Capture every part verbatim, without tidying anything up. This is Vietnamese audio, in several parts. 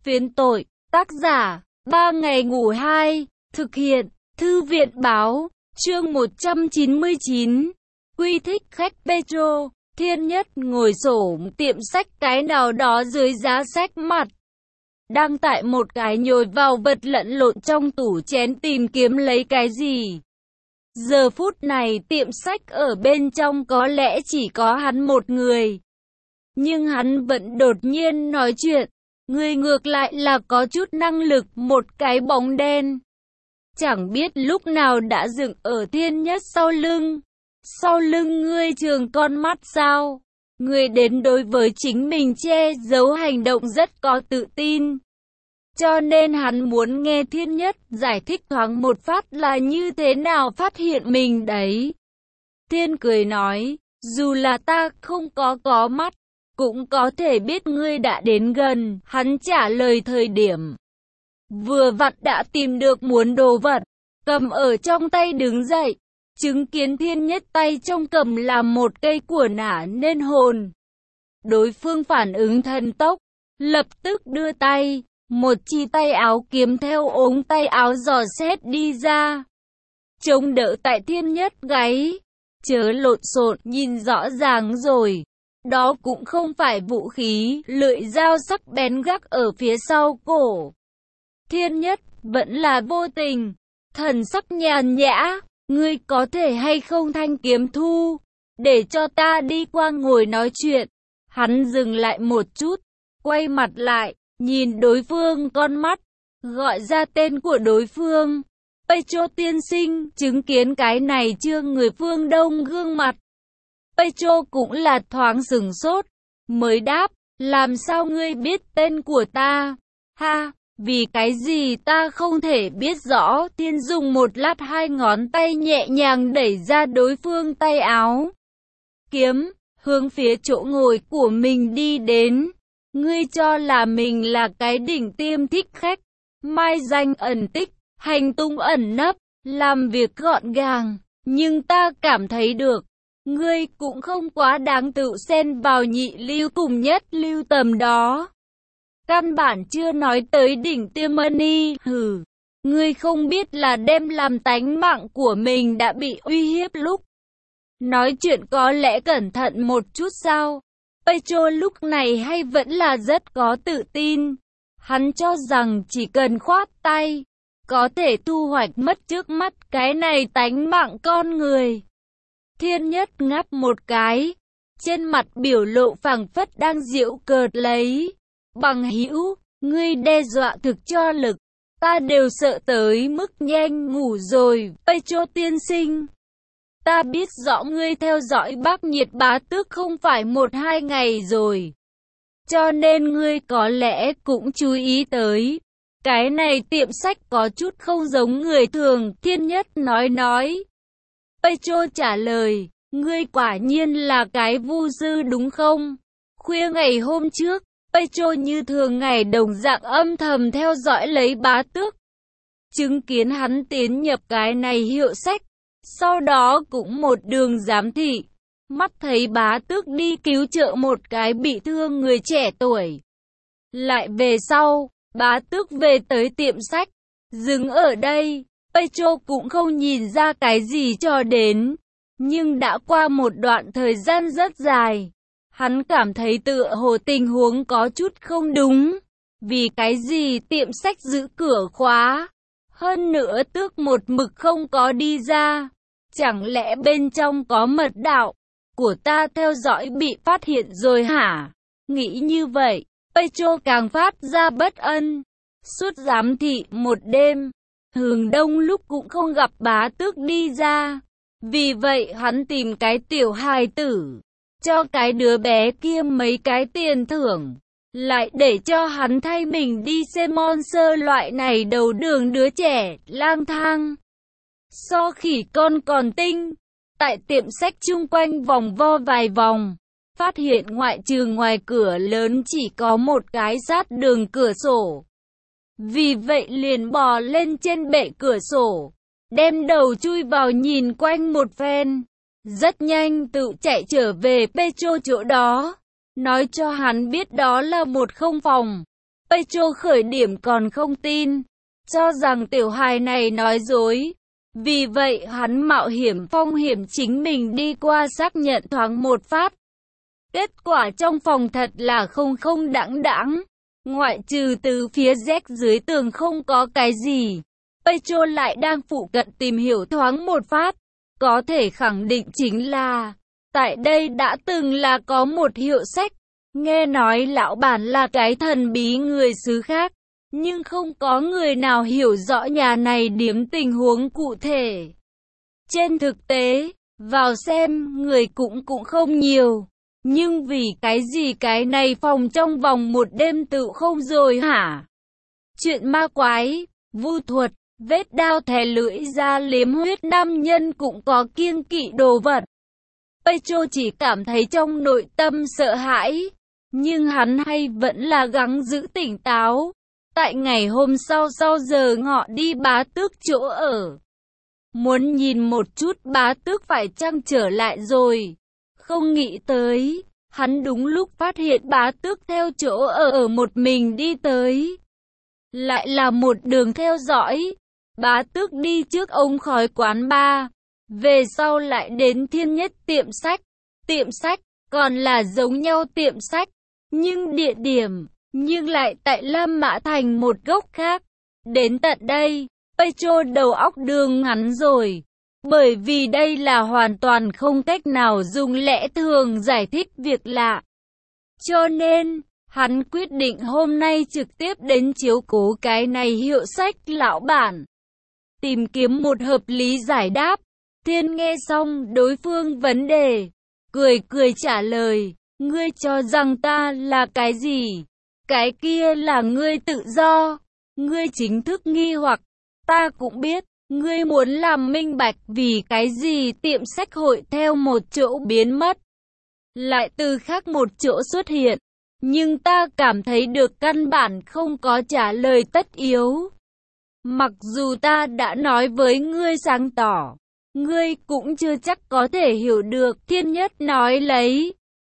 Phiến tội, tác giả, ba ngày ngủ hai, thực hiện, thư viện báo, chương một trăm chín mươi chín. Quy thích khách Petro, Thiên Nhất ngồi sổ tiệm sách cái nào đó dưới giá sách mặt. Đang tại một cái nhồi vào vật lẫn lộn trong tủ chén tìm kiếm lấy cái gì. Giờ phút này tiệm sách ở bên trong có lẽ chỉ có hắn một người. Nhưng hắn vẫn đột nhiên nói chuyện. Người ngược lại là có chút năng lực, một cái bóng đen. Chẳng biết lúc nào đã dựng ở Thiên Nhất sau lưng. Sau lưng ngươi trường con mắt sao? Ngươi đến đối với chính mình che giấu hành động rất có tự tin. Cho nên hắn muốn nghe Thiên Nhất giải thích thoáng một phát là như thế nào phát hiện mình đấy. Thiên cười nói, dù là ta không có có mắt, cũng có thể biết ngươi đã đến gần. Hắn trả lời thời điểm vừa vặn đã tìm được muốn đồ vật, cầm ở trong tay đứng dậy, chứng kiến Thiên Nhất tay trong cầm là một cây của nả nên hồn. Đối phương phản ứng thần tốc, lập tức đưa tay, một chi tay áo kiếm theo ống tay áo dò xét đi ra, chống đỡ tại Thiên Nhất gáy. Chớ lộn xộn, nhìn rõ ràng rồi. Đó cũng không phải vũ khí, lưỡi dao sắc bén gác ở phía sau cổ. Thiên Nhất vẫn là vô tình, thần sắc nhàn nhã, ngươi có thể hay không thanh kiếm thu, để cho ta đi qua ngồi nói chuyện. Hắn dừng lại một chút, quay mặt lại, nhìn đối phương con mắt, gọi ra tên của đối phương. Petro tiên sinh, chứng kiến cái này chưa người phương Đông gương mặt. Petro cũng là thoáng sửng sốt, mới đáp, làm sao ngươi biết tên của ta? Ha, vì cái gì ta không thể biết rõ? Thiên dùng một lát hai ngón tay nhẹ nhàng đẩy ra đối phương tay áo kiếm, hướng phía chỗ ngồi của mình đi đến. Ngươi cho là mình là cái đỉnh tiêm thích khách, mai danh ẩn tích, hành tung ẩn nấp, làm việc gọn gàng, nhưng ta cảm thấy được. Ngươi cũng không quá đáng tự xen vào nhị lưu cùng nhất lưu tầm đó. Căn bản chưa nói tới đỉnh tiêm money, hừ. Ngươi không biết là đem làm tánh mạng của mình đã bị uy hiếp lúc nói chuyện có lẽ cẩn thận một chút sao? Petro lúc này hay vẫn là rất có tự tin. Hắn cho rằng chỉ cần khoát tay, có thể thu hoạch mất trước mắt cái này tánh mạng con người. Thiên Nhất ngáp một cái, trên mặt biểu lộ phảng phất đang giễu cợt lấy. Bằng hữu, ngươi đe dọa thực cho lực, ta đều sợ tới mức nhanh ngủ rồi. Petro tiên sinh, ta biết rõ ngươi theo dõi Bác Nhiệt bá tước không phải một hai ngày rồi, cho nên ngươi có lẽ cũng chú ý tới. Cái này tiệm sách có chút không giống người thường, Thiên Nhất nói nói. Petro trả lời, ngươi quả nhiên là cái vu sư đúng không? Khuya ngày hôm trước, Petro như thường ngày đồng dạng âm thầm theo dõi lấy bá tước. Chứng kiến hắn tiến nhập cái này hiệu sách, sau đó cũng một đường giám thị. Mắt thấy bá tước đi cứu trợ một cái bị thương người trẻ tuổi. Lại về sau, bá tước về tới tiệm sách, dừng ở đây. Petro cũng không nhìn ra cái gì cho đến. Nhưng đã qua một đoạn thời gian rất dài, hắn cảm thấy tựa hồ tình huống có chút không đúng. Vì cái gì tiệm sách giữ cửa khóa, hơn nữa tước một mực không có đi ra. Chẳng lẽ bên trong có mật đạo của ta theo dõi bị phát hiện rồi hả? Nghĩ như vậy, Petro càng phát ra bất an. Suốt giám thị một đêm, hướng đông lúc cũng không gặp bá tước đi ra. Vì vậy hắn tìm cái tiểu hài tử, cho cái đứa bé kia mấy cái tiền thưởng, lại để cho hắn thay mình đi xem monster loại này đầu đường đứa trẻ, lang thang. So khỉ con còn tinh, tại tiệm sách chung quanh vòng vo vài vòng, phát hiện ngoại trừ ngoài cửa lớn chỉ có một cái sát đường cửa sổ. Vì vậy liền bò lên trên bệ cửa sổ, đem đầu chui vào nhìn quanh một phen. Rất nhanh tự chạy trở về Petro chỗ đó, nói cho hắn biết đó là một không phòng. Petro khởi điểm còn không tin, cho rằng tiểu hài này nói dối. Vì vậy hắn mạo hiểm phong hiểm chính mình đi qua xác nhận thoáng một phát. Kết quả trong phòng thật là không không đãng đãng, ngoại trừ từ phía rách dưới tường không có cái gì. Petro lại đang phụ cận tìm hiểu thoáng một phát, có thể khẳng định chính là tại đây đã từng là có một hiệu sách. Nghe nói lão bản là cái thần bí người xứ khác, nhưng không có người nào hiểu rõ nhà này điếm tình huống cụ thể. Trên thực tế, vào xem người cũng cũng không nhiều. Nhưng vì cái gì cái này phòng trong vòng một đêm tự không rồi hả? Chuyện ma quái, vu thuật, vết đao thè lưỡi ra liếm huyết nam nhân cũng có kiêng kỵ đồ vật. Petro chỉ cảm thấy trong nội tâm sợ hãi, nhưng hắn hay vẫn là gắng giữ tỉnh táo. Tại ngày hôm sau sau giờ ngọ đi bá tước chỗ ở. Muốn nhìn một chút bá tước phải chăng trở lại rồi. Không nghĩ tới, hắn đúng lúc phát hiện bá tước theo chỗ ở ở một mình đi tới. Lại là một đường theo dõi. Bá tước đi trước ống khói quán bar, về sau lại đến thiên nhất tiệm sách. Tiệm sách, còn là giống nhau tiệm sách, nhưng địa điểm, nhưng lại tại Lam Mã Thành một góc khác. Đến tận đây, Petro đầu óc đường ngắn rồi. Bởi vì đây là hoàn toàn không cách nào dùng lẽ thường giải thích việc lạ. Cho nên, hắn quyết định hôm nay trực tiếp đến chiếu cố cái này hiệu sách lão bản. Tìm kiếm một hợp lý giải đáp. Thiên nghe xong đối phương vấn đề, cười cười trả lời, ngươi cho rằng ta là cái gì? Cái kia là ngươi tự do. Ngươi chính thức nghi hoặc, ta cũng biết. Ngươi muốn làm minh bạch vì cái gì tiệm sách hội theo một chỗ biến mất, lại từ khác một chỗ xuất hiện. Nhưng ta cảm thấy được căn bản không có trả lời tất yếu. Mặc dù ta đã nói với ngươi sáng tỏ, ngươi cũng chưa chắc có thể hiểu được. Thiên nhất nói lấy.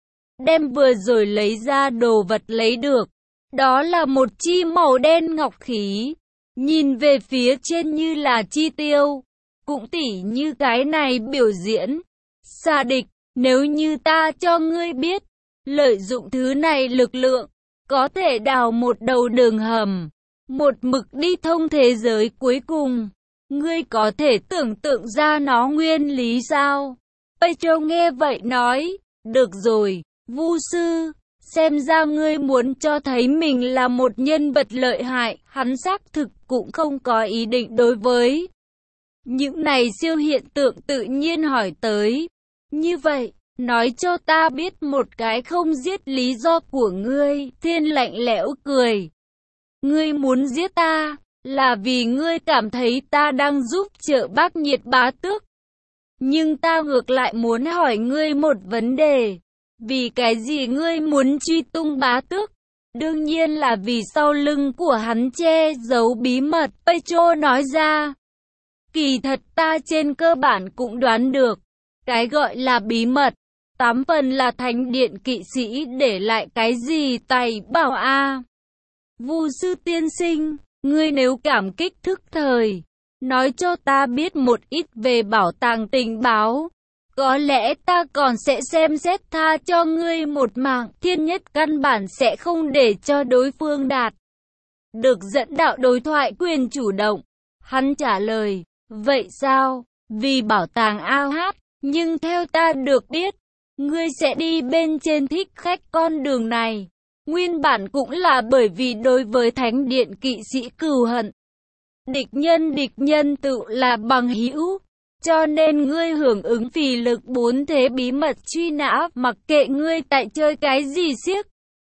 Đem vừa rồi lấy ra đồ vật lấy được. Đó là một chi màu đen ngọc khí. Nhìn về phía trên như là chi tiêu, cũng tỉ như cái này biểu diễn. Xà địch, nếu như ta cho ngươi biết, lợi dụng thứ này lực lượng, có thể đào một đầu đường hầm, một mực đi thông thế giới cuối cùng. Ngươi có thể tưởng tượng ra nó nguyên lý sao? Petro nghe vậy nói, được rồi, Vu sư. Xem ra ngươi muốn cho thấy mình là một nhân vật lợi hại. Hắn xác thực cũng không có ý định đối với những này siêu hiện tượng tự nhiên hỏi tới. Như vậy, nói cho ta biết một cái không giết lý do của ngươi. Thiên lạnh lẽo cười. Ngươi muốn giết ta, là vì ngươi cảm thấy ta đang giúp trợ bác nhiệt bá tước. Nhưng ta ngược lại muốn hỏi ngươi một vấn đề. Vì cái gì ngươi muốn truy tung bá tước? Đương nhiên là vì sau lưng của hắn che giấu bí mật. Petro nói ra. Kỳ thật ta trên cơ bản cũng đoán được. Cái gọi là bí mật, tám phần là thánh điện kỵ sĩ để lại cái gì tài bảo a. À. Vu sư tiên sinh, ngươi nếu cảm kích thức thời, nói cho ta biết một ít về bảo tàng tình báo. Có lẽ ta còn sẽ xem xét tha cho ngươi một mạng. Thiên nhất căn bản sẽ không để cho đối phương đạt được dẫn đạo đối thoại quyền chủ động. Hắn trả lời, vậy sao? Vì bảo tàng a hát, nhưng theo ta được biết, ngươi sẽ đi bên trên thích khách con đường này. Nguyên bản cũng là bởi vì đối với thánh điện kỵ sĩ cừu hận. Địch nhân địch nhân tự là bằng hữu. Cho nên ngươi hưởng ứng phì lực bốn thế bí mật truy nã, mặc kệ ngươi tại chơi cái gì xiếc.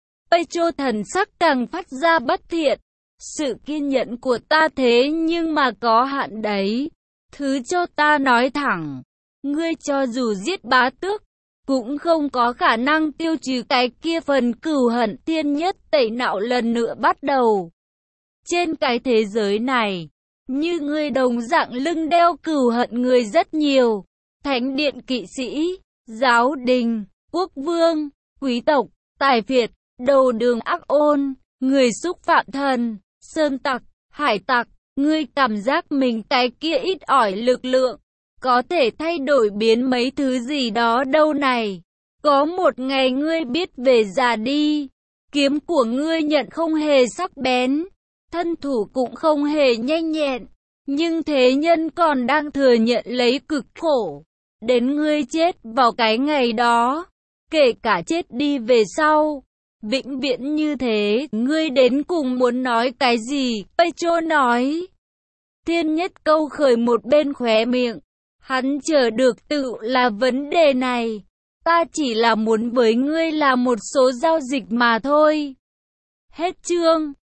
Petro thần sắc càng phát ra bất thiện. Sự kiên nhẫn của ta thế nhưng mà có hạn đấy. Thứ cho ta nói thẳng. Ngươi cho dù giết bá tước, cũng không có khả năng tiêu trừ cái kia phần cừu hận. Thiên nhất tẩy não lần nữa bắt đầu. Trên cái thế giới này, như ngươi đồng dạng lưng đeo cừu hận người rất nhiều. Thánh điện kỵ sĩ, giáo đình, quốc vương, quý tộc, tài phiệt, đầu đường ác ôn, Người xúc phạm thần, sơn tặc, hải tặc, ngươi cảm giác mình cái kia ít ỏi lực lượng, có thể thay đổi biến mấy thứ gì đó đâu này. Có một ngày ngươi biết về già đi, kiếm của ngươi nhận không hề sắc bén, thân thủ cũng không hề nhanh nhẹn, nhưng thế nhân còn đang thừa nhận lấy cực khổ, đến ngươi chết vào cái ngày đó, kể cả chết đi về sau, vĩnh viễn như thế, ngươi đến cùng muốn nói cái gì? Petro nói. Thiên Nhất câu khởi một bên khóe miệng, hắn chờ được tự là vấn đề này. Ta chỉ là muốn với ngươi là một số giao dịch mà thôi. Hết chương.